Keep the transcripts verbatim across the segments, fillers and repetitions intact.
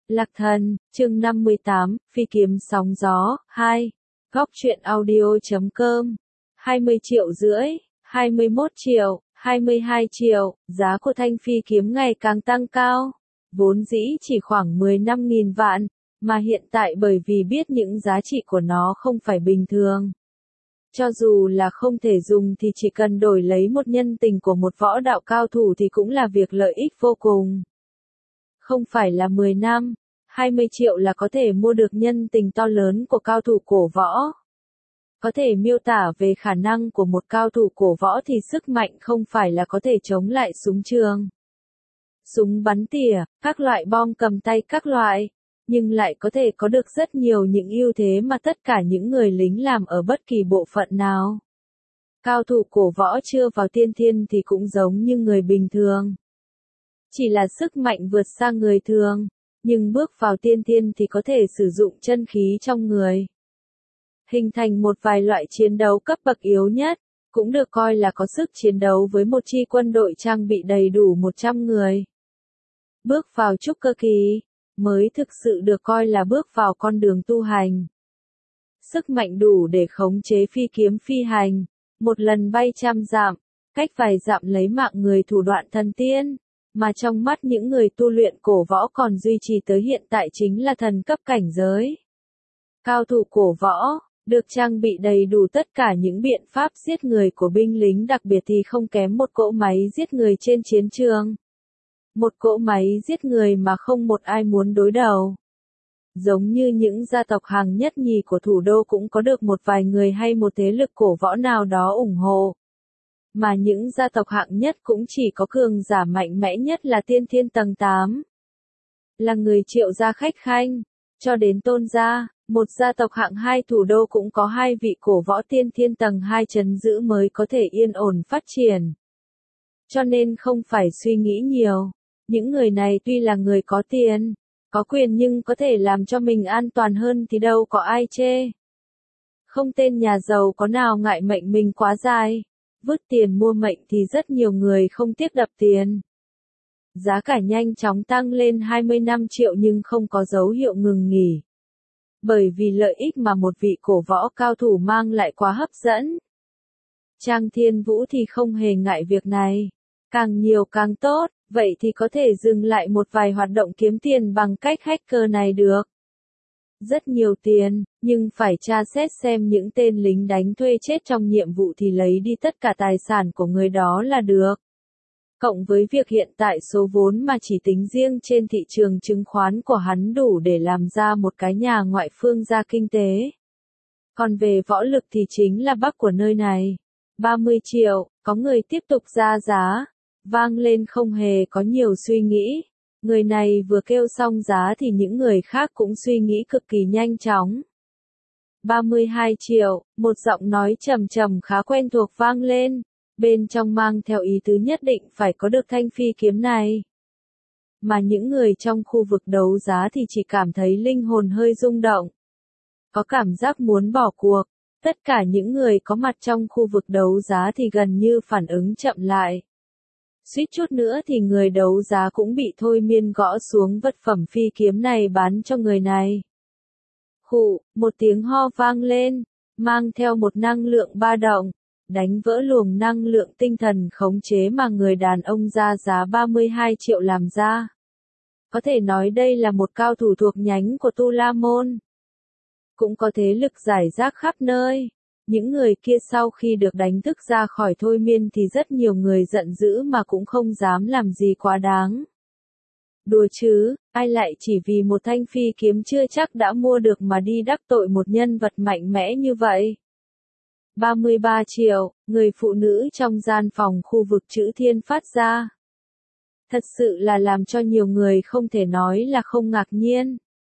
Lạc Thần, chương năm mươi tám, Phi kiếm sóng gió, hai. Góc truyện audio chấm com. hai mươi triệu rưỡi, hai mươi mốt triệu, hai mươi hai triệu, giá của thanh phi kiếm ngày càng tăng cao. Vốn dĩ chỉ khoảng mười lăm nghìn vạn, mà hiện tại bởi vì biết những giá trị của nó không phải bình thường. Cho dù là không thể dùng thì chỉ cần đổi lấy một nhân tình của một võ đạo cao thủ thì cũng là việc lợi ích vô cùng. Không phải là mười năm, hai mươi triệu là có thể mua được nhân tình to lớn của cao thủ cổ võ. Có thể miêu tả về khả năng của một cao thủ cổ võ thì sức mạnh không phải là có thể chống lại súng trường, súng bắn tỉa, các loại bom cầm tay các loại, nhưng lại có thể có được rất nhiều những ưu thế mà tất cả những người lính làm ở bất kỳ bộ phận nào. Cao thủ cổ võ chưa vào tiên thiên thì cũng giống như người bình thường. Chỉ là sức mạnh vượt xa người thường, nhưng bước vào tiên thiên thì có thể sử dụng chân khí trong người, hình thành một vài loại chiến đấu cấp bậc yếu nhất, cũng được coi là có sức chiến đấu với một chi quân đội trang bị đầy đủ một trăm người. Bước vào trúc cơ kỳ, mới thực sự được coi là bước vào con đường tu hành. Sức mạnh đủ để khống chế phi kiếm phi hành, một lần bay trăm dặm, cách vài dặm lấy mạng người thủ đoạn thần tiên, mà trong mắt những người tu luyện cổ võ còn duy trì tới hiện tại chính là thần cấp cảnh giới. Cao thủ cổ võ, được trang bị đầy đủ tất cả những biện pháp giết người của binh lính, đặc biệt thì không kém một cỗ máy giết người trên chiến trường. Một cỗ máy giết người mà không một ai muốn đối đầu. Giống như những gia tộc hàng nhất nhì của thủ đô cũng có được một vài người hay một thế lực cổ võ nào đó ủng hộ. Mà những gia tộc hạng nhất cũng chỉ có cường giả mạnh mẽ nhất là tiên thiên tầng tám. Là người Triệu gia khách khanh, cho đến Tôn gia, một gia tộc hạng hai thủ đô cũng có hai vị cổ võ tiên thiên tầng hai trấn giữ mới có thể yên ổn phát triển. Cho nên không phải suy nghĩ nhiều, những người này tuy là người có tiền, có quyền nhưng có thể làm cho mình an toàn hơn thì đâu có ai chê. Không tên nhà giàu có nào ngại mệnh mình quá dài, vứt tiền mua mệnh thì rất nhiều người không tiếc đập tiền. Giá cả nhanh chóng tăng lên hai mươi lăm triệu nhưng không có dấu hiệu ngừng nghỉ. Bởi vì lợi ích mà một vị cổ võ cao thủ mang lại quá hấp dẫn. Trang Thiên Vũ thì không hề ngại việc này. Càng nhiều càng tốt, vậy thì có thể dừng lại một vài hoạt động kiếm tiền bằng cách hacker này được. Rất nhiều tiền, nhưng phải tra xét xem những tên lính đánh thuê chết trong nhiệm vụ thì lấy đi tất cả tài sản của người đó là được. Cộng với việc hiện tại số vốn mà chỉ tính riêng trên thị trường chứng khoán của hắn đủ để làm ra một cái nhà ngoại phương gia kinh tế. Còn về võ lực thì chính là bắc của nơi này. ba mươi triệu, có người tiếp tục ra giá. Vang lên không hề có nhiều suy nghĩ. Người này vừa kêu xong giá thì những người khác cũng suy nghĩ cực kỳ nhanh chóng. ba mươi hai triệu, một giọng nói trầm trầm khá quen thuộc vang lên. Bên trong mang theo ý tứ nhất định phải có được thanh phi kiếm này. Mà những người trong khu vực đấu giá thì chỉ cảm thấy linh hồn hơi rung động. Có cảm giác muốn bỏ cuộc. Tất cả những người có mặt trong khu vực đấu giá thì gần như phản ứng chậm lại. Suýt chút nữa thì người đấu giá cũng bị thôi miên gõ xuống vật phẩm phi kiếm này bán cho người này. Khụ, một tiếng ho vang lên, mang theo một năng lượng ba động, đánh vỡ luồng năng lượng tinh thần khống chế mà người đàn ông ra giá ba mươi hai triệu làm ra. Có thể nói đây là một cao thủ thuộc nhánh của Tu La Môn. Cũng có thế lực rải rác khắp nơi. Những người kia sau khi được đánh thức ra khỏi thôi miên thì rất nhiều người giận dữ mà cũng không dám làm gì quá đáng. Đùa chứ, ai lại chỉ vì một thanh phi kiếm chưa chắc đã mua được mà đi đắc tội một nhân vật mạnh mẽ như vậy. ba mươi ba triệu, người phụ nữ trong gian phòng khu vực Chữ Thiên phát ra. Thật sự là làm cho nhiều người không thể nói là không ngạc nhiên.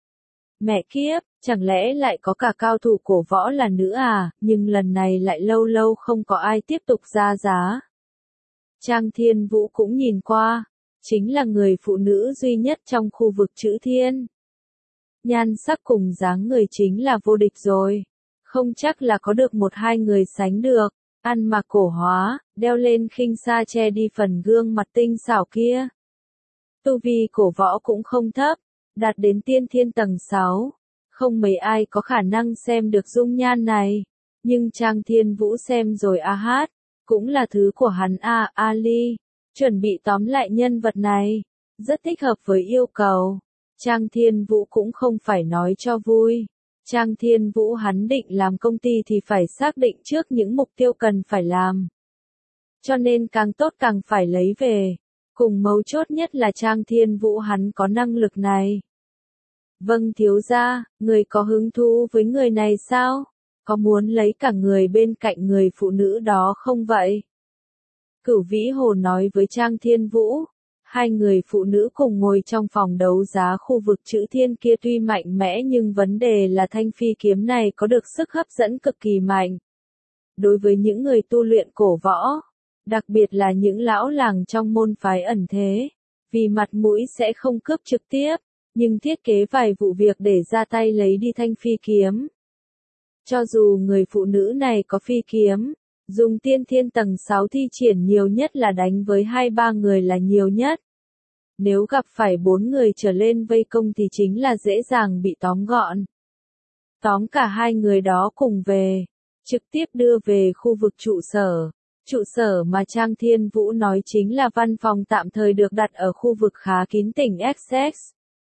Mẹ kiếp, chẳng lẽ lại có cả cao thủ cổ võ là nữ à, nhưng lần này lại lâu lâu không có ai tiếp tục ra giá. Trang Thiên Vũ cũng nhìn qua, chính là người phụ nữ duy nhất trong khu vực Chữ Thiên. Nhan sắc cùng dáng người chính là vô địch rồi, không chắc là có được một hai người sánh được, ăn mặc cổ hóa, đeo lên khinh sa che đi phần gương mặt tinh xảo kia. Tu vi cổ võ cũng không thấp. đạt đến tiên thiên tầng sáu. Không mấy ai có khả năng xem được dung nhan này, nhưng Trang Thiên Vũ xem rồi a hát, cũng là thứ của hắn à, Ali, chuẩn bị tóm lại nhân vật này, rất thích hợp với yêu cầu. Trang Thiên Vũ cũng không phải nói cho vui. Trang Thiên Vũ hắn định làm công ty thì phải xác định trước những mục tiêu cần phải làm. Cho nên càng tốt càng phải lấy về. Cùng mấu chốt nhất là Trang Thiên Vũ hắn có năng lực này. Vâng thiếu gia, người có hứng thú với người này sao? Có muốn lấy cả người bên cạnh người phụ nữ đó không vậy? Cửu Vĩ Hồ nói với Trang Thiên Vũ. Hai người phụ nữ cùng ngồi trong phòng đấu giá khu vực chữ thiên kia tuy mạnh mẽ nhưng vấn đề là thanh phi kiếm này có được sức hấp dẫn cực kỳ mạnh. Đối với những người tu luyện cổ võ, đặc biệt là những lão làng trong môn phái ẩn thế, vì mặt mũi sẽ không cướp trực tiếp, nhưng thiết kế vài vụ việc để ra tay lấy đi thanh phi kiếm. Cho dù người phụ nữ này có phi kiếm, dùng tiên thiên tầng sáu thi triển nhiều nhất là đánh với hai ba người là nhiều nhất. Nếu gặp phải bốn người trở lên vây công thì chính là dễ dàng bị tóm gọn. Tóm cả hai người đó cùng về, trực tiếp đưa về khu vực trụ sở. Trụ sở mà Trang Thiên Vũ nói chính là văn phòng tạm thời được đặt ở khu vực khá kín tỉnh Essex.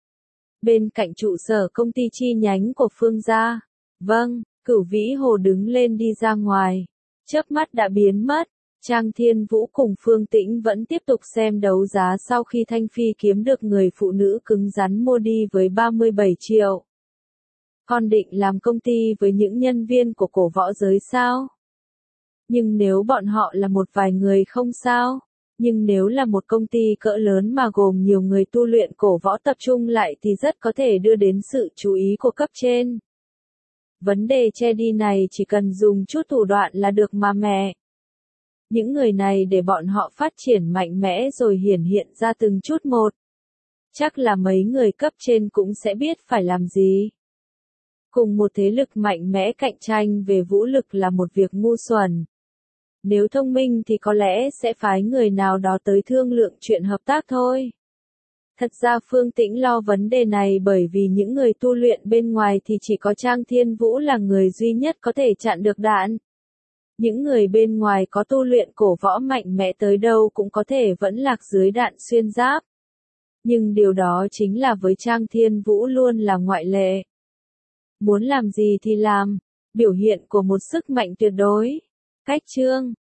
Bên cạnh trụ sở công ty chi nhánh của Phương gia. Vâng, Cửu Vĩ Hồ đứng lên đi ra ngoài. Chớp mắt đã biến mất. Trang Thiên Vũ cùng Phương Tĩnh vẫn tiếp tục xem đấu giá sau khi thanh phi kiếm được người phụ nữ cứng rắn mua đi với ba mươi bảy triệu. Con định làm công ty với những nhân viên của cổ võ giới sao? Nhưng nếu bọn họ là một vài người không sao? Nhưng nếu là một công ty cỡ lớn mà gồm nhiều người tu luyện cổ võ tập trung lại thì rất có thể đưa đến sự chú ý của cấp trên. Vấn đề che đi này chỉ cần dùng chút thủ đoạn là được mà mẹ. Những người này để bọn họ phát triển mạnh mẽ rồi hiển hiện ra từng chút một. Chắc là mấy người cấp trên cũng sẽ biết phải làm gì. Cùng một thế lực mạnh mẽ cạnh tranh về vũ lực là một việc ngu xuẩn. Nếu thông minh thì có lẽ sẽ phái người nào đó tới thương lượng chuyện hợp tác thôi. Thật ra Phương Tĩnh lo vấn đề này bởi vì những người tu luyện bên ngoài thì chỉ có Trang Thiên Vũ là người duy nhất có thể chặn được đạn. Những người bên ngoài có tu luyện cổ võ mạnh mẽ tới đâu cũng có thể vẫn lạc dưới đạn xuyên giáp. Nhưng điều đó chính là với Trang Thiên Vũ luôn là ngoại lệ. Muốn làm gì thì làm, biểu hiện của một sức mạnh tuyệt đối. Cách chương